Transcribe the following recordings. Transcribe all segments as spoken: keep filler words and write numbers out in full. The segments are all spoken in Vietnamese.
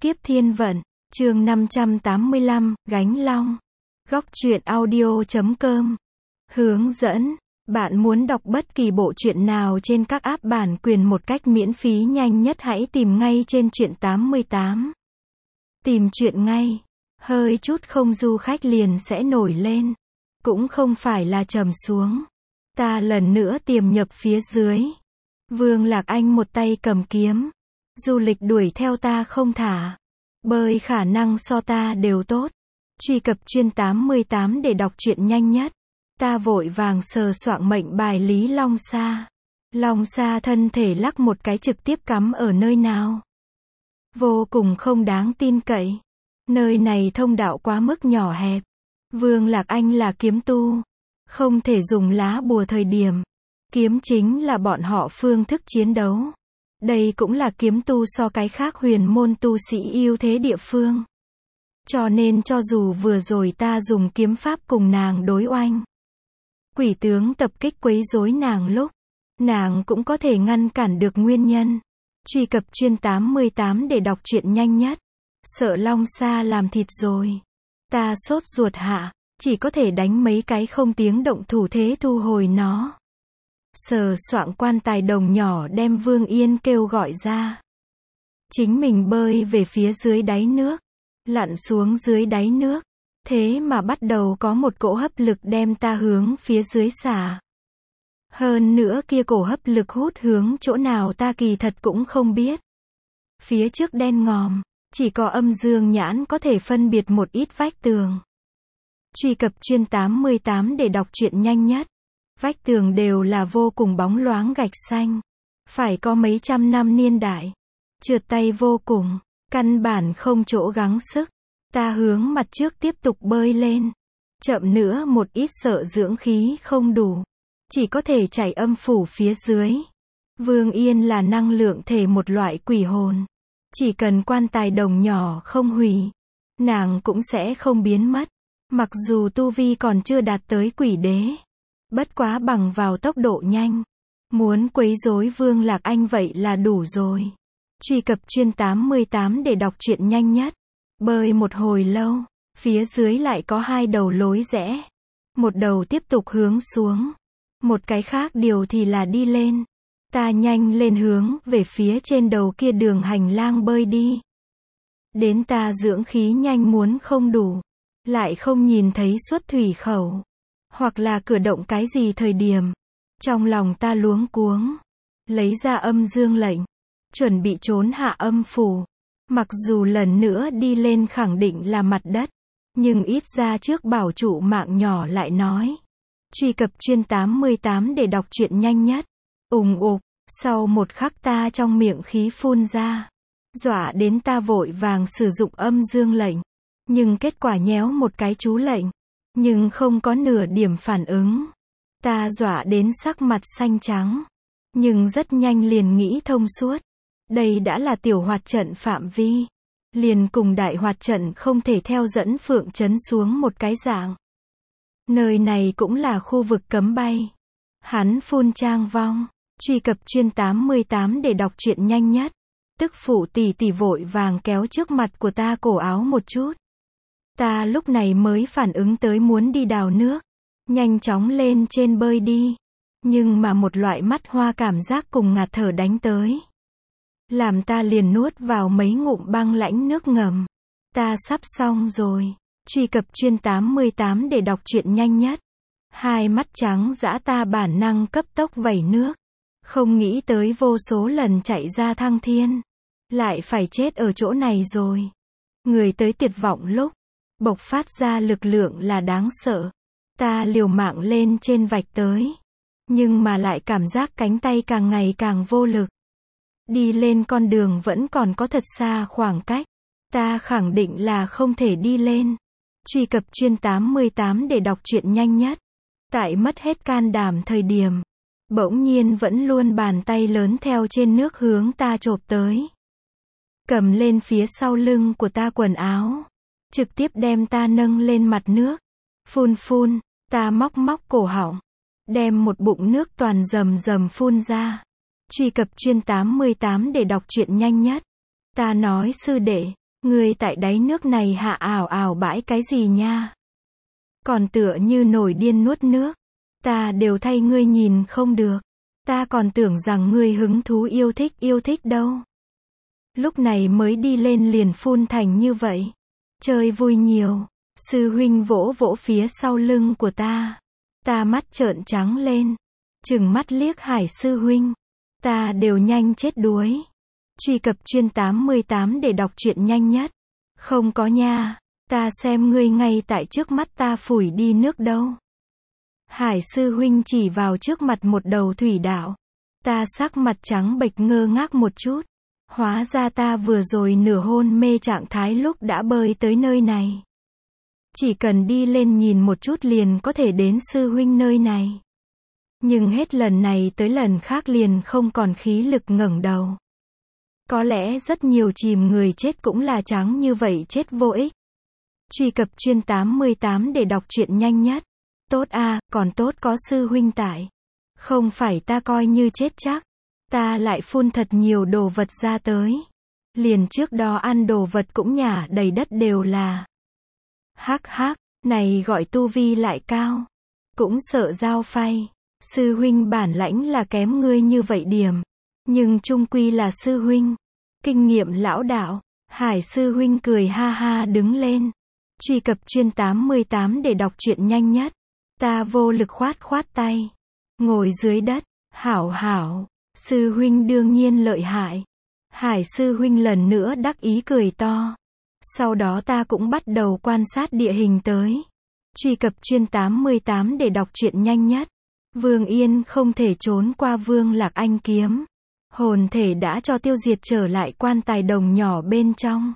Kiếp Thiên Vận, chương năm trăm tám mươi lăm, Gánh Long. Góc truyện audio chấm com. Hướng dẫn. Bạn muốn đọc bất kỳ bộ truyện nào trên các app bản quyền một cách miễn phí nhanh nhất, hãy tìm ngay trên Truyện tám mươi tám. Tìm truyện ngay. Hơi chút không du khách liền sẽ nổi lên. Cũng không phải là trầm xuống. Ta lần nữa tiềm nhập phía dưới. Vương Lạc Anh một tay cầm kiếm. Du lịch đuổi theo ta không thả. Bơi khả năng so ta đều tốt. Truy cập Truyện tám mươi tám để đọc truyện nhanh nhất. Ta vội vàng sờ soạng mệnh bài Lý Long Sa. Long Sa thân thể lắc một cái trực tiếp cắm ở nơi nào. Vô cùng không đáng tin cậy. Nơi này thông đạo quá mức nhỏ hẹp. Vương Lạc Anh là kiếm tu. Không thể dùng lá bùa thời điểm. Kiếm chính là bọn họ phương thức chiến đấu. Đây cũng là kiếm tu so cái khác huyền môn tu sĩ ưu thế địa phương. Cho nên cho dù vừa rồi ta dùng kiếm pháp cùng nàng đối oanh. Quỷ tướng tập kích quấy rối nàng lúc. Nàng cũng có thể ngăn cản được nguyên nhân. Truy cập Truyện tám mươi tám để đọc truyện nhanh nhất. Sợ Long Sa làm thịt rồi. Ta sốt ruột hạ. Chỉ có thể đánh mấy cái không tiếng động thủ thế thu hồi nó. Sờ soạng quan tài đồng nhỏ đem Vương Yên kêu gọi ra. Chính mình bơi về phía dưới đáy nước. Lặn xuống dưới đáy nước. Thế mà bắt đầu có một cỗ hấp lực đem ta hướng phía dưới xả. Hơn nữa kia cổ hấp lực hút hướng chỗ nào ta kỳ thật cũng không biết. Phía trước đen ngòm. Chỉ có âm dương nhãn có thể phân biệt một ít vách tường. Truy cập Truyện tám mươi tám để đọc truyện nhanh nhất. Vách tường đều là vô cùng bóng loáng gạch xanh. Phải có mấy trăm năm niên đại. Trượt tay vô cùng. Căn bản không chỗ gắng sức. Ta hướng mặt trước tiếp tục bơi lên. Chậm nữa một ít sợ dưỡng khí không đủ. Chỉ có thể chảy âm phủ phía dưới. Vương Yên là năng lượng thể một loại quỷ hồn. Chỉ cần quan tài đồng nhỏ không hủy. Nàng cũng sẽ không biến mất. Mặc dù tu vi còn chưa đạt tới quỷ đế. Bất quá bằng vào tốc độ nhanh. Muốn quấy rối Vương Lạc Anh vậy là đủ rồi. Truy cập Truyện tám mươi tám để đọc truyện nhanh nhất. Bơi một hồi lâu. Phía dưới lại có hai đầu lối rẽ. Một đầu tiếp tục hướng xuống. Một cái khác điều thì là đi lên. Ta nhanh lên hướng về phía trên đầu kia đường hành lang bơi đi. Đến ta dưỡng khí nhanh muốn không đủ. Lại không nhìn thấy xuất thủy khẩu. Hoặc là cử động cái gì thời điểm. Trong lòng ta luống cuống. Lấy ra âm dương lệnh. Chuẩn bị trốn hạ âm phủ. Mặc dù lần nữa đi lên khẳng định là mặt đất. Nhưng ít ra trước bảo trụ mạng nhỏ lại nói. Truy cập Truyện tám mươi tám để đọc truyện nhanh nhất. Ùng ục. Sau một khắc ta trong miệng khí phun ra. Dọa đến ta vội vàng sử dụng âm dương lệnh. Nhưng kết quả nhéo một cái chú lệnh. Nhưng không có nửa điểm phản ứng. Ta dọa đến sắc mặt xanh trắng. Nhưng rất nhanh liền nghĩ thông suốt. Đây đã là tiểu hoạt trận phạm vi. Liền cùng đại hoạt trận không thể theo dẫn Phượng Trấn xuống một cái dạng. Nơi này cũng là khu vực cấm bay. Hắn phun trang vong. Truy cập Truyện tám mươi tám để đọc truyện nhanh nhất. Tức phụ tỷ tỷ vội vàng kéo trước mặt của ta cổ áo một chút. Ta lúc này mới phản ứng tới muốn đi đào nước. Nhanh chóng lên trên bơi đi. Nhưng mà một loại mắt hoa cảm giác cùng ngạt thở đánh tới. Làm ta liền nuốt vào mấy ngụm băng lãnh nước ngầm. Ta sắp xong rồi. Truy cập Truyện tám mươi tám để đọc truyện nhanh nhất. Hai mắt trắng dã ta bản năng cấp tốc vẩy nước. Không nghĩ tới vô số lần chạy ra thăng thiên. Lại phải chết ở chỗ này rồi. Người tới tuyệt vọng lúc. Bộc phát ra lực lượng là đáng sợ. Ta liều mạng lên trên vạch tới. Nhưng mà lại cảm giác cánh tay càng ngày càng vô lực. Đi lên con đường vẫn còn có thật xa khoảng cách. Ta khẳng định là không thể đi lên. Truy cập Truyện tám mươi tám để đọc truyện nhanh nhất. Tại mất hết can đảm thời điểm. Bỗng nhiên vẫn luôn bàn tay lớn theo trên nước hướng ta chộp tới. Cầm lên phía sau lưng của ta quần áo. Trực tiếp đem ta nâng lên mặt nước. Phun phun, ta móc móc cổ họng. Đem một bụng nước toàn rầm rầm phun ra. Truy cập Truyện tám mươi tám để đọc truyện nhanh nhất. Ta nói sư đệ, Ngươi tại đáy nước này hạ ảo ảo bãi cái gì nha? Còn tựa như nổi điên nuốt nước. Ta đều thay ngươi nhìn không được. Ta còn tưởng rằng ngươi hứng thú yêu thích yêu thích đâu. Lúc này mới đi lên liền phun thành như vậy. Chơi vui nhiều. Sư huynh vỗ vỗ phía sau lưng của ta. Ta mắt trợn trắng lên. Chừng mắt liếc Hải sư huynh. Ta đều nhanh chết đuối. Truy cập chuyên tám mươi tám để đọc truyện nhanh nhất. Không có nha. Ta xem ngươi ngay tại trước mắt ta phủi đi nước đâu. Hải sư huynh chỉ vào trước mặt một đầu thủy đạo. Ta sắc mặt trắng bệch ngơ ngác một chút. Hóa ra ta vừa rồi nửa hôn mê trạng thái lúc đã bơi tới nơi này. Chỉ cần đi lên nhìn một chút liền có thể đến sư huynh nơi này. Nhưng hết lần này tới lần khác liền không còn khí lực ngẩng đầu. Có lẽ rất nhiều chìm người chết cũng là trắng như vậy chết vô ích. Truy cập chuyên tám mươi tám để đọc truyện nhanh nhất. Tốt a, còn tốt có sư huynh tại. Không phải ta coi như chết chắc. Ta lại phun thật nhiều đồ vật ra tới. Liền trước đó ăn đồ vật cũng nhả đầy đất đều là. Hắc hắc, này gọi tu vi lại cao. Cũng sợ giao phay. Sư huynh bản lãnh là kém ngươi như vậy điểm. Nhưng chung quy là sư huynh. Kinh nghiệm lão đạo. Hải sư huynh cười ha ha đứng lên. Truy cập chuyên tám mươi tám để đọc truyện nhanh nhất. Ta vô lực khoát khoát tay. Ngồi dưới đất. Hảo hảo. Sư huynh đương nhiên lợi hại. Hải sư huynh lần nữa đắc ý cười to. Sau đó ta cũng bắt đầu quan sát địa hình tới. Truy cập chuyên tám mươi tám để đọc truyện nhanh nhất. Vương Yên không thể trốn qua Vương Lạc Anh kiếm. Hồn thể đã cho tiêu diệt trở lại quan tài đồng nhỏ bên trong.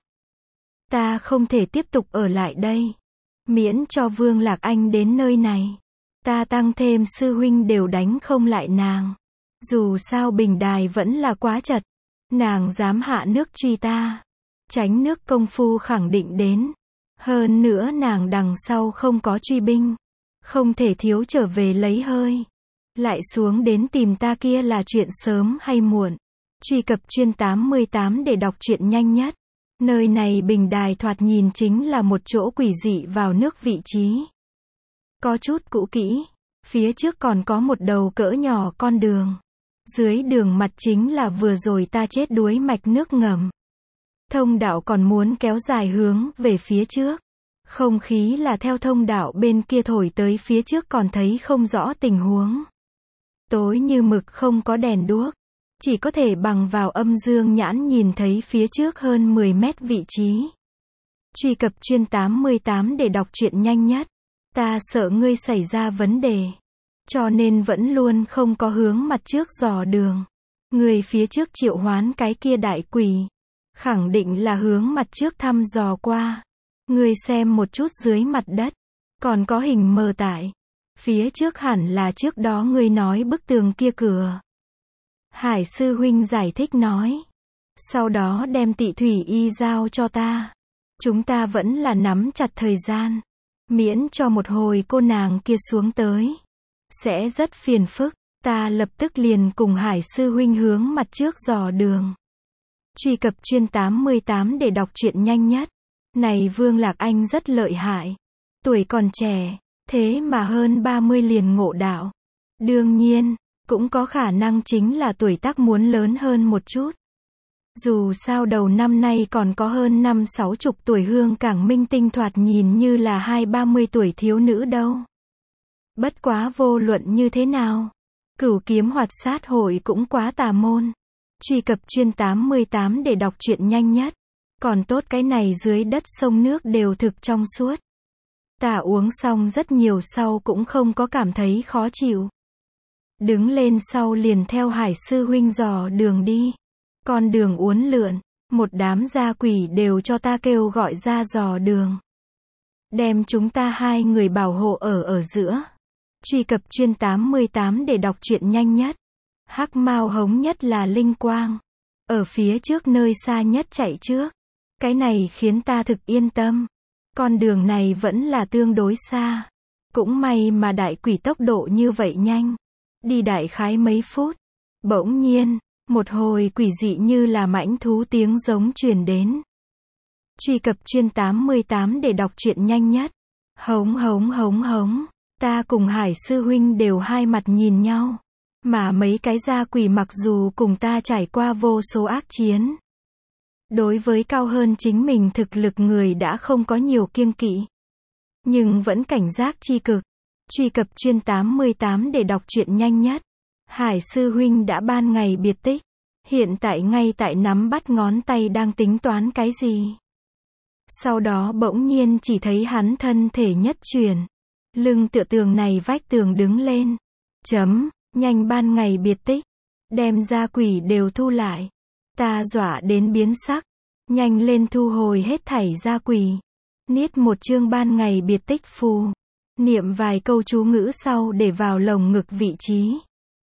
Ta không thể tiếp tục ở lại đây. Miễn cho Vương Lạc Anh đến nơi này. Ta tăng thêm sư huynh đều đánh không lại nàng. Dù sao bình đài vẫn là quá chật. Nàng dám hạ nước truy ta. Tránh nước công phu khẳng định đến. Hơn nữa nàng đằng sau không có truy binh. Không thể thiếu trở về lấy hơi. Lại xuống đến tìm ta kia là chuyện sớm hay muộn. Truy cập chuyên tám mươi tám để đọc truyện nhanh nhất. Nơi này bình đài thoạt nhìn chính là một chỗ quỷ dị vào nước vị trí. Có chút cũ kỹ. Phía trước còn có một đầu cỡ nhỏ con đường. Dưới đường mặt chính là vừa rồi ta chết đuối mạch nước ngầm. Thông đạo còn muốn kéo dài hướng về phía trước. Không khí là theo thông đạo bên kia thổi tới phía trước còn thấy không rõ tình huống. Tối như mực không có đèn đuốc. Chỉ có thể bằng vào âm dương nhãn nhìn thấy phía trước hơn mười mét vị trí. Truy cập chuyên tám mươi tám để đọc truyện nhanh nhất. Ta sợ ngươi xảy ra vấn đề. Cho nên vẫn luôn không có hướng mặt trước dò đường. Người phía trước triệu hoán cái kia đại quỷ. Khẳng định là hướng mặt trước thăm dò qua. Ngươi xem một chút dưới mặt đất. Còn có hình mờ tại. Phía trước hẳn là trước đó ngươi nói bức tường kia cửa. Hải sư huynh giải thích nói. Sau đó đem tị thủy y giao cho ta. Chúng ta vẫn là nắm chặt thời gian. Miễn cho một hồi cô nàng kia xuống tới. Sẽ rất phiền phức. Ta lập tức liền cùng Hải sư huynh hướng mặt trước dò đường. Truy cập chuyên tám mươi tám để đọc truyện nhanh nhất. Này Vương Lạc Anh rất lợi hại. Tuổi còn trẻ. Thế mà hơn ba mươi liền ngộ đạo. Đương nhiên. Cũng có khả năng chính là tuổi tác muốn lớn hơn một chút. Dù sao đầu năm nay còn có hơn năm sáu chục tuổi Hương Cảng Minh Tinh thoạt nhìn như là hai ba mươi tuổi thiếu nữ đâu. Bất quá vô luận như thế nào. Cửu kiếm hoạt sát hội cũng quá tà môn. Truy cập chuyên tám mươi tám để đọc truyện nhanh nhất. Còn tốt cái này dưới đất sông nước đều thực trong suốt. Ta uống xong rất nhiều sau cũng không có cảm thấy khó chịu. Đứng lên sau liền theo Hải sư huynh dò đường đi. Con đường uốn lượn. Một đám gia quỷ đều cho ta kêu gọi ra dò đường. Đem chúng ta hai người bảo hộ ở ở giữa. Truy cập chuyên tám mươi tám để đọc truyện nhanh nhất. Hắc mao hống nhất là linh quang. Ở phía trước nơi xa nhất chạy trước. Cái này khiến ta thực yên tâm. Con đường này vẫn là tương đối xa. Cũng may mà đại quỷ tốc độ như vậy nhanh. Đi đại khái mấy phút. Bỗng nhiên, một hồi quỷ dị như là mãnh thú tiếng giống truyền đến. Truy cập chuyên tám mươi tám để đọc truyện nhanh nhất. Hống hống hống hống. Ta cùng Hải sư huynh đều hai mặt nhìn nhau. Mà mấy cái gia quỷ mặc dù cùng ta trải qua vô số ác chiến. Đối với cao hơn chính mình thực lực người đã không có nhiều kiêng kỵ. Nhưng vẫn cảnh giác chi cực. Truy cập chuyên tám mươi tám để đọc truyện nhanh nhất. Hải sư huynh đã ban ngày biệt tích. Hiện tại ngay tại nắm bắt ngón tay đang tính toán cái gì. Sau đó bỗng nhiên chỉ thấy hắn thân thể nhất chuyển. Lưng tựa tường này vách tường đứng lên. Chấm, nhanh ban ngày biệt tích. Đem gia quỷ đều thu lại. Ta dọa đến biến sắc. Nhanh lên thu hồi hết thảy gia quỷ. Niết một chương ban ngày biệt tích phù. Niệm vài câu chú ngữ sau để vào lồng ngực vị trí.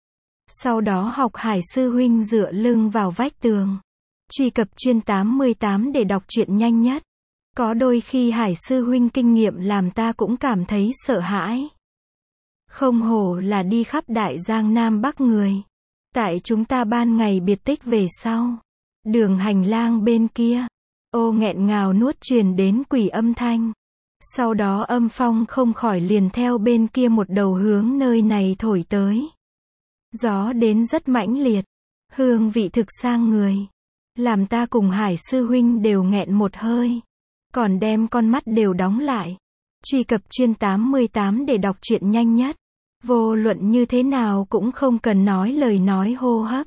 Sau đó học Hải sư huynh dựa lưng vào vách tường. Truy cập chuyên tám mươi tám để đọc truyện nhanh nhất. Có đôi khi Hải sư huynh kinh nghiệm làm ta cũng cảm thấy sợ hãi. Không hổ là đi khắp đại giang Nam Bắc người. Tại chúng ta ban ngày biệt tích về sau. Đường hành lang bên kia. Ô nghẹn ngào nuốt truyền đến quỷ âm thanh. Sau đó âm phong không khỏi liền theo bên kia một đầu hướng nơi này thổi tới. Gió đến rất mãnh liệt. Hương vị thực sang người. Làm ta cùng Hải sư huynh đều nghẹn một hơi. Còn đem con mắt đều đóng lại. Truy cập chuyên tám mươi tám để đọc truyện nhanh nhất. Vô luận như thế nào cũng không cần nói lời nói hô hấp.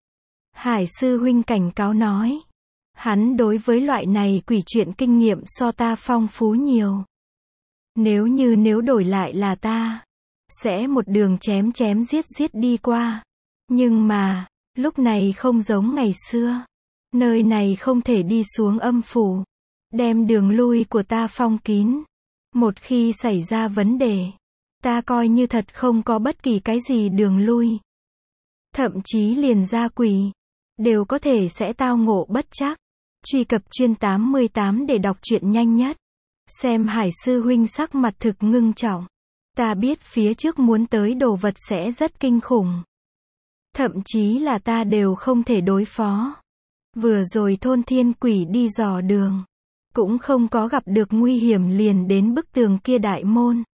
Hải sư huynh cảnh cáo nói. Hắn đối với loại này quỷ chuyện kinh nghiệm so ta phong phú nhiều. Nếu như nếu đổi lại là ta, sẽ một đường chém chém giết giết đi qua. Nhưng mà, lúc này không giống ngày xưa. Nơi này không thể đi xuống âm phủ. Đem đường lui của ta phong kín. Một khi xảy ra vấn đề, ta coi như thật không có bất kỳ cái gì đường lui. Thậm chí liền gia quỷ, đều có thể sẽ tao ngộ bất trắc. Truy cập chuyên tám mươi tám để đọc truyện nhanh nhất. Xem Hải sư huynh sắc mặt thực ngưng trọng. Ta biết phía trước muốn tới đồ vật sẽ rất kinh khủng. Thậm chí là ta đều không thể đối phó. Vừa rồi thôn thiên quỷ đi dò đường. Cũng không có gặp được nguy hiểm liền đến bức tường kia đại môn.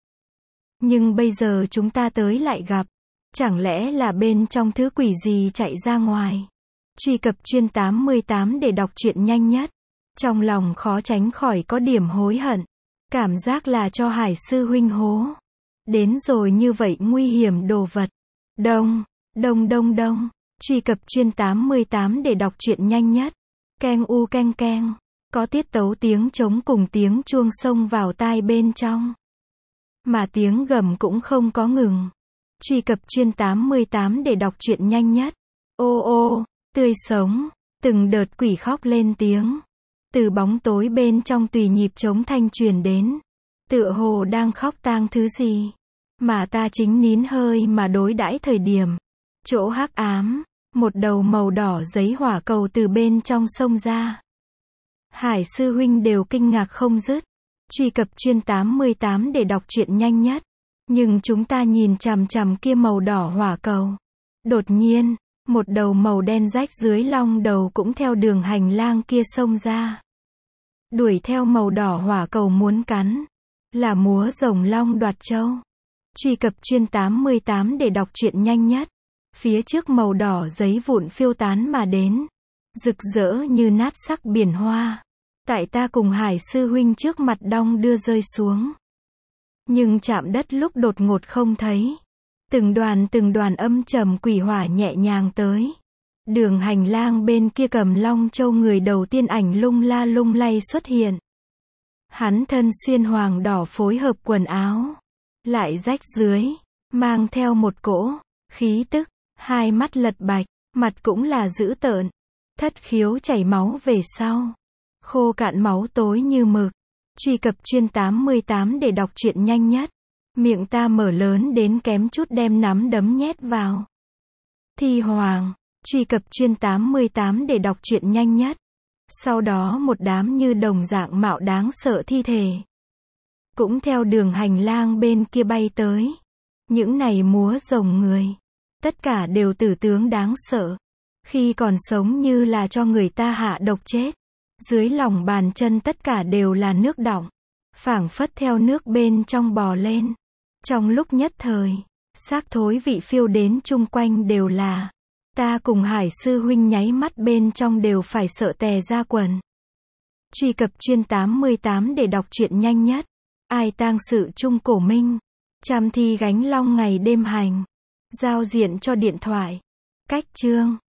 Nhưng bây giờ chúng ta tới lại gặp. Chẳng lẽ là bên trong thứ quỷ gì chạy ra ngoài. Truy cập chuyên tám mươi tám để đọc truyện nhanh nhất. Trong lòng khó tránh khỏi có điểm hối hận. Cảm giác là cho Hải sư huynh hố. Đến rồi như vậy nguy hiểm đồ vật. Đông, đông đông đông. Truy cập chuyên tám mươi tám để đọc truyện nhanh nhất. Keng u keng keng. Có tiết tấu tiếng trống cùng tiếng chuông xông vào tai bên trong. Mà tiếng gầm cũng không có ngừng. Truy cập chuyên tám mươi tám để đọc truyện nhanh nhất. Ô ô, tươi sống. Từng đợt quỷ khóc lên tiếng. Từ bóng tối bên trong tùy nhịp trống thanh truyền đến. Tựa hồ đang khóc tang thứ gì. Mà ta chính nín hơi mà đối đãi thời điểm. Chỗ hắc ám. Một đầu màu đỏ giấy hỏa cầu từ bên trong sông ra. Hải sư huynh đều kinh ngạc không dứt. Truy cập chuyên tám mươi tám để đọc truyện nhanh nhất. Nhưng chúng ta nhìn chằm chằm kia màu đỏ hỏa cầu. Đột nhiên, một đầu màu đen rách dưới long đầu cũng theo đường hành lang kia xông ra. Đuổi theo màu đỏ hỏa cầu muốn cắn. Là múa rồng long đoạt châu. Truy cập chuyên tám mươi tám để đọc truyện nhanh nhất. Phía trước màu đỏ giấy vụn phiêu tán mà đến. Rực rỡ như nát sắc biển hoa. Tại ta cùng Hải sư huynh trước mặt đong đưa rơi xuống. Nhưng chạm đất lúc đột ngột không thấy. Từng đoàn từng đoàn âm trầm quỷ hỏa nhẹ nhàng tới. Đường hành lang bên kia cầm long châu người đầu tiên ảnh lung la lung lay xuất hiện. Hắn thân xuyên hoàng đỏ phối hợp quần áo. Lại rách dưới. Mang theo một cỗ khí tức. Hai mắt lật bạch. Mặt cũng là dữ tợn. Thất khiếu chảy máu về sau. Khô cạn máu tối như mực. Truy cập chuyên tám mươi tám để đọc truyện nhanh nhất. Miệng ta mở lớn đến kém chút đem nắm đấm nhét vào. Thi hoàng. Truy cập chuyên tám mươi tám để đọc truyện nhanh nhất. Sau đó một đám như đồng dạng mạo đáng sợ thi thể. Cũng theo đường hành lang bên kia bay tới. Những này múa rồng người. Tất cả đều tử tướng đáng sợ. Khi còn sống như là cho người ta hạ độc chết. Dưới lòng bàn chân tất cả đều là nước đọng, phảng phất theo nước bên trong bò lên. Trong lúc nhất thời, xác thối vị phiêu đến chung quanh đều là. Ta cùng Hải sư huynh nháy mắt bên trong đều phải sợ tè ra quần. Truy cập chuyên tám mươi tám để đọc truyện nhanh nhất. Ai tang sự Trung Cổ Minh. Chăm thi gánh long ngày đêm hành. Giao diện cho điện thoại. Cách chương